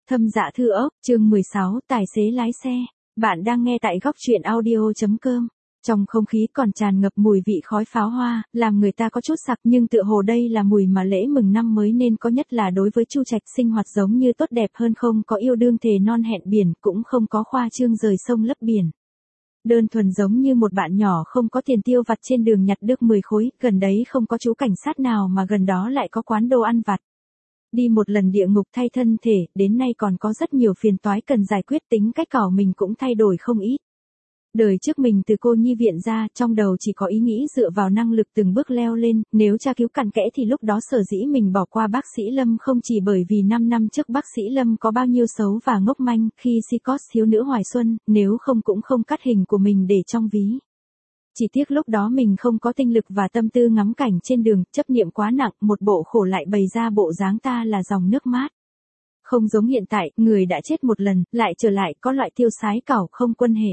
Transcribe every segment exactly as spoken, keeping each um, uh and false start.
Thâm Dạ Thư Ốc, chương mười sáu, tài xế lái xe. Bạn đang nghe tại góc truyện audio.com. Trong không khí còn tràn ngập mùi vị khói pháo hoa, làm người ta có chút sặc, nhưng tựa hồ đây là mùi mà lễ mừng năm mới nên có, nhất là đối với Chu Trạch, sinh hoạt giống như tốt đẹp hơn, không có yêu đương thề non hẹn biển, cũng không có khoa trương rời sông lấp biển. Đơn thuần giống như một bạn nhỏ không có tiền tiêu vặt trên đường nhặt được mười khối, gần đấy không có chú cảnh sát nào mà gần đó lại có quán đồ ăn vặt. Đi một lần địa ngục thay thân thể, đến nay còn có rất nhiều phiền toái cần giải quyết, tính cách cỏ mình cũng thay đổi không ít. Đời trước mình từ cô nhi viện ra, trong đầu chỉ có ý nghĩ dựa vào năng lực từng bước leo lên, nếu tra cứu cặn kẽ thì lúc đó sở dĩ mình bỏ qua bác sĩ Lâm không chỉ bởi vì năm năm trước bác sĩ Lâm có bao nhiêu xấu và ngốc manh, khi Sikos thiếu nữ Hoài Xuân, nếu không cũng không cắt hình của mình để trong ví. Chỉ tiếc lúc đó mình không có tinh lực và tâm tư ngắm cảnh trên đường, chấp niệm quá nặng, một bộ khổ lại bày ra bộ dáng ta là dòng nước mát. Không giống hiện tại, người đã chết một lần, lại trở lại, có loại tiêu sái cảo không quân hệ.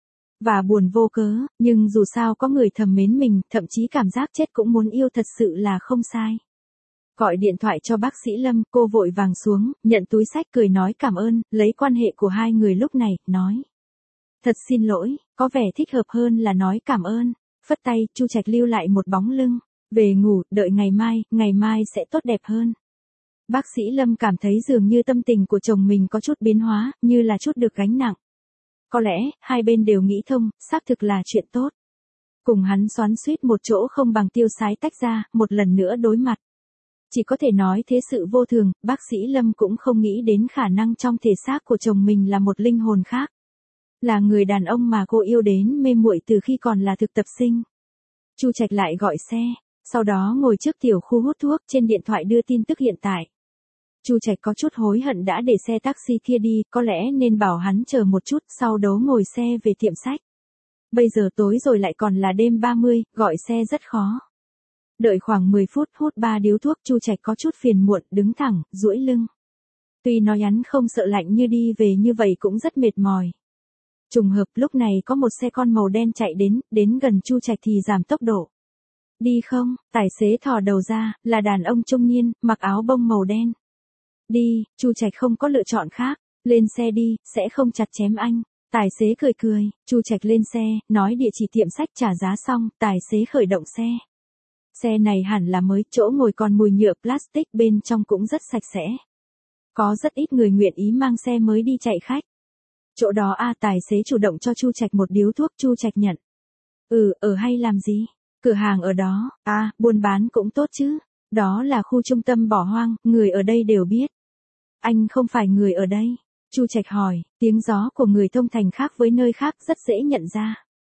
Và buồn vô cớ, nhưng dù sao có người thầm mến mình, thậm chí cảm giác chết cũng muốn yêu thật sự là không sai. Gọi điện thoại cho bác sĩ Lâm, cô vội vàng xuống, nhận túi xách cười nói cảm ơn, lấy quan hệ của hai người lúc này, nói. Thật xin lỗi, có vẻ thích hợp hơn là nói cảm ơn. Phất tay, Chu Trạch lưu lại một bóng lưng. Về ngủ, đợi ngày mai, ngày mai sẽ tốt đẹp hơn. Bác sĩ Lâm cảm thấy dường như tâm tình của chồng mình có chút biến hóa, như là chút được gánh nặng. Có lẽ, hai bên đều nghĩ thông, xác thực là chuyện tốt. Cùng hắn xoắn xuýt một chỗ không bằng tiêu sái tách ra, một lần nữa đối mặt. Chỉ có thể nói thế sự vô thường, bác sĩ Lâm cũng không nghĩ đến khả năng trong thể xác của chồng mình là một linh hồn khác. Là người đàn ông mà cô yêu đến mê muội từ khi còn là thực tập sinh. Chu Trạch lại gọi xe, sau đó ngồi trước tiểu khu hút thuốc, trên điện thoại đưa tin tức hiện tại. Chu Trạch có chút hối hận đã để xe taxi kia đi, có lẽ nên bảo hắn chờ một chút, sau đó ngồi xe về tiệm sách. Bây giờ tối rồi lại còn là đêm ba mươi, gọi xe rất khó. Đợi khoảng mười phút, hút ba điếu thuốc, Chu Trạch có chút phiền muộn, đứng thẳng, duỗi lưng. Tuy nói hắn không sợ lạnh như đi về như vậy cũng rất mệt mỏi. Trùng hợp lúc này có một xe con màu đen chạy đến, đến gần Chu Trạch thì giảm tốc độ. Đi không? Tài xế thò đầu ra, là đàn ông trung niên, mặc áo bông màu đen. Đi, Chu Trạch không có lựa chọn khác, lên xe đi, sẽ không chặt chém anh. Tài xế cười cười, Chu Trạch lên xe, nói địa chỉ tiệm sách, trả giá xong, tài xế khởi động xe. Xe này hẳn là mới, chỗ ngồi còn mùi nhựa plastic, bên trong cũng rất sạch sẽ. Có rất ít người nguyện ý mang xe mới đi chạy khách. Chỗ đó a, tài xế chủ động cho Chu Trạch một điếu thuốc, Chu Trạch nhận. Ừ, ở hay làm gì? Cửa hàng ở đó, à, buôn bán cũng tốt chứ. Đó là khu trung tâm bỏ hoang, người ở đây đều biết. Anh không phải người ở đây. Chu Trạch hỏi, tiếng gió của người thông thành khác với nơi khác rất dễ nhận ra.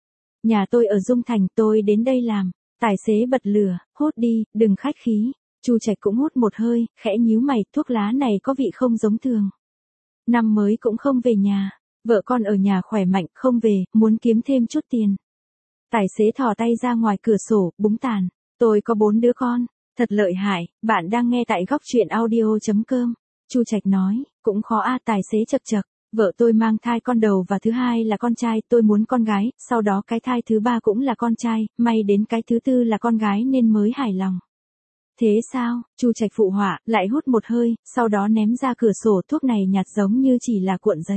Nhà tôi ở Dung Thành, tôi đến đây làm. Tài xế bật lửa, hút đi, đừng khách khí. Chu Trạch cũng hút một hơi, khẽ nhíu mày, thuốc lá này có vị không giống thường. Năm mới cũng không về nhà. Vợ con ở nhà khỏe mạnh, không về, muốn kiếm thêm chút tiền. Tài xế thò tay ra ngoài cửa sổ, búng tàn. Tôi có bốn đứa con. Thật lợi hại, bạn đang nghe tại góc truyện audio.com. Chu Trạch nói, cũng khó a, tài xế chật chật. Vợ tôi mang thai con đầu và thứ hai là con trai, tôi muốn con gái, sau đó cái thai thứ ba cũng là con trai, may đến cái thứ tư là con gái nên mới hài lòng. Thế sao? Chu Trạch phụ họa, lại hút một hơi, sau đó ném ra cửa sổ, thuốc này nhạt giống như chỉ là cuộn giấy.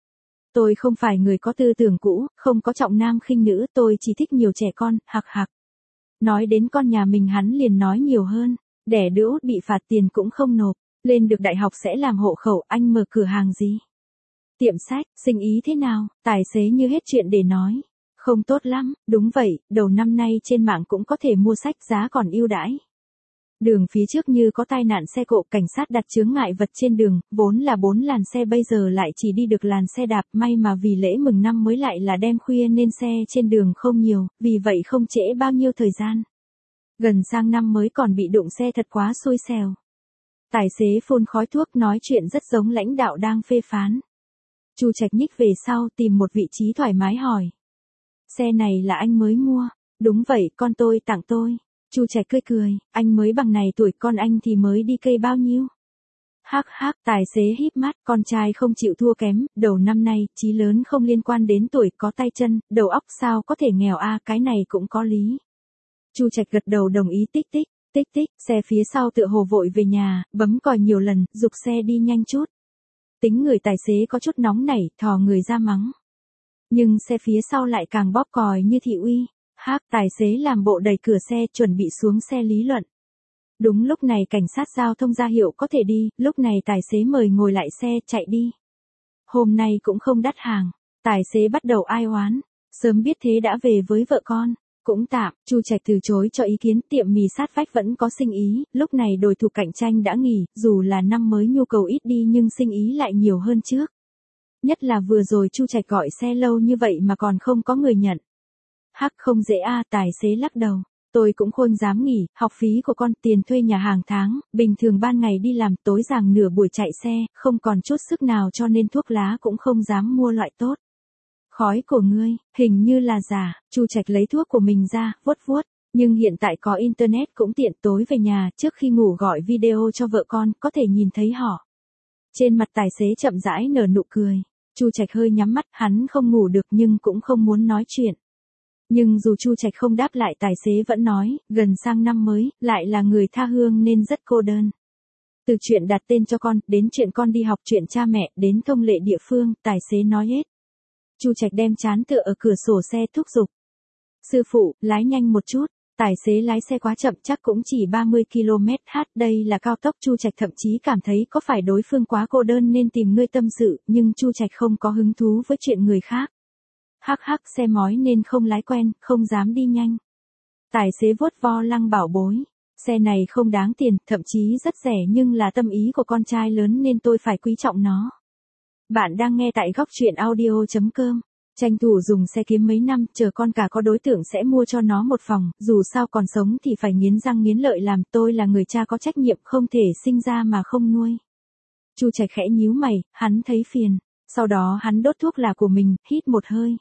Tôi không phải người có tư tưởng cũ, không có trọng nam khinh nữ, tôi chỉ thích nhiều trẻ con, hạc hạc. Nói đến con nhà mình hắn liền nói nhiều hơn, đẻ đứa út bị phạt tiền cũng không nộp, lên được đại học sẽ làm hộ khẩu, anh mở cửa hàng gì? Tiệm sách, sinh ý thế nào? Tài xế như hết chuyện để nói. Không tốt lắm, đúng vậy, đầu năm nay trên mạng cũng có thể mua sách, giá còn ưu đãi. Đường phía trước như có tai nạn xe cộ, cảnh sát đặt chướng ngại vật trên đường, vốn là bốn làn xe bây giờ lại chỉ đi được làn xe đạp, may mà vì lễ mừng năm mới lại là đêm khuya nên xe trên đường không nhiều, vì vậy không trễ bao nhiêu thời gian. Gần sang năm mới còn bị đụng xe thật quá xui xẻo. Tài xế phun khói thuốc nói chuyện rất giống lãnh đạo đang phê phán. Chu Trạch nhích về sau tìm một vị trí thoải mái hỏi. Xe này là anh mới mua? Đúng vậy, con tôi tặng tôi. Chu Trạch cười cười, anh mới bằng này tuổi, con anh thì mới đi cây bao nhiêu? Hắc hắc, tài xế híp mắt, con trai không chịu thua kém, đầu năm nay, chí lớn không liên quan đến tuổi, có tay chân, đầu óc sao có thể nghèo a, cái này cũng có lý. Chu Trạch gật đầu đồng ý, tích tích, tích tích, xe phía sau tựa hồ vội về nhà, bấm còi nhiều lần, giục xe đi nhanh chút. Tính người tài xế có chút nóng nảy, thò người ra mắng. Nhưng xe phía sau lại càng bóp còi như thị uy. Hắc, tài xế làm bộ đẩy cửa xe chuẩn bị xuống xe lý luận. Đúng lúc này cảnh sát giao thông ra hiệu có thể đi, lúc này tài xế mời ngồi lại xe, chạy đi. Hôm nay cũng không đắt hàng, tài xế bắt đầu ai oán, sớm biết thế đã về với vợ con. Cũng tạm, Chu Trạch từ chối cho ý kiến, tiệm mì sát vách vẫn có sinh ý, lúc này đối thủ cạnh tranh đã nghỉ, dù là năm mới nhu cầu ít đi nhưng sinh ý lại nhiều hơn trước. Nhất là vừa rồi Chu Trạch gọi xe lâu như vậy mà còn không có người nhận. Hắc, không dễ a, tài xế lắc đầu. Tôi cũng không dám nghỉ, học phí của con, tiền thuê nhà hàng tháng, bình thường ban ngày đi làm, tối giảng nửa buổi chạy xe, không còn chút sức nào cho nên thuốc lá cũng không dám mua loại tốt. Khói của ngươi, hình như là giả. Chu Trạch lấy thuốc của mình ra, vuốt vuốt, nhưng hiện tại có internet cũng tiện, tối về nhà, trước khi ngủ gọi video cho vợ con, có thể nhìn thấy họ. Trên mặt tài xế chậm rãi nở nụ cười. Chu Trạch hơi nhắm mắt, hắn không ngủ được nhưng cũng không muốn nói chuyện. Nhưng dù Chu Trạch không đáp lại, tài xế vẫn nói, gần sang năm mới, lại là người tha hương nên rất cô đơn. Từ chuyện đặt tên cho con, đến chuyện con đi học, chuyện cha mẹ, đến thông lệ địa phương, tài xế nói hết. Chu Trạch đem trán tựa ở cửa sổ xe thúc giục. Sư phụ, lái nhanh một chút. Tài xế lái xe quá chậm, chắc cũng chỉ ba mươi ki lô mét h, đây là cao tốc. Chu Trạch thậm chí cảm thấy có phải đối phương quá cô đơn nên tìm ngươi tâm sự, nhưng Chu Trạch không có hứng thú với chuyện người khác. Hắc hắc, xe mói nên không lái quen, không dám đi nhanh. Tài xế vuốt vo lăng bảo bối. Xe này không đáng tiền, thậm chí rất rẻ nhưng là tâm ý của con trai lớn nên tôi phải quý trọng nó. Bạn đang nghe tại góc truyện audio chấm com. Tranh thủ dùng xe kiếm mấy năm, chờ con cả có đối tượng sẽ mua cho nó một phòng, dù sao còn sống thì phải nghiến răng nghiến lợi làm, tôi là người cha có trách nhiệm, không thể sinh ra mà không nuôi. Chu Trạch khẽ nhíu mày, hắn thấy phiền, sau đó hắn đốt thuốc lá của mình, hít một hơi.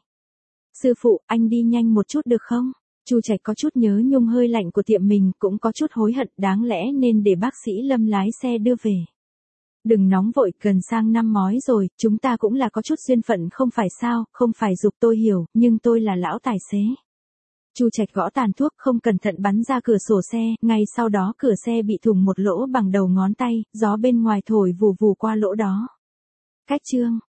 Sư phụ, anh đi nhanh một chút được không? Chu Trạch có chút nhớ nhung hơi lạnh của tiệm mình, cũng có chút hối hận, đáng lẽ nên để bác sĩ Lâm lái xe đưa về. Đừng nóng vội, gần sang năm mói rồi, chúng ta cũng là có chút duyên phận không phải sao, không phải giục tôi hiểu, nhưng tôi là lão tài xế. Chu Trạch gõ tàn thuốc, không cẩn thận bắn ra cửa sổ xe, ngay sau đó cửa xe bị thủng một lỗ bằng đầu ngón tay, gió bên ngoài thổi vù vù qua lỗ đó. Cách chương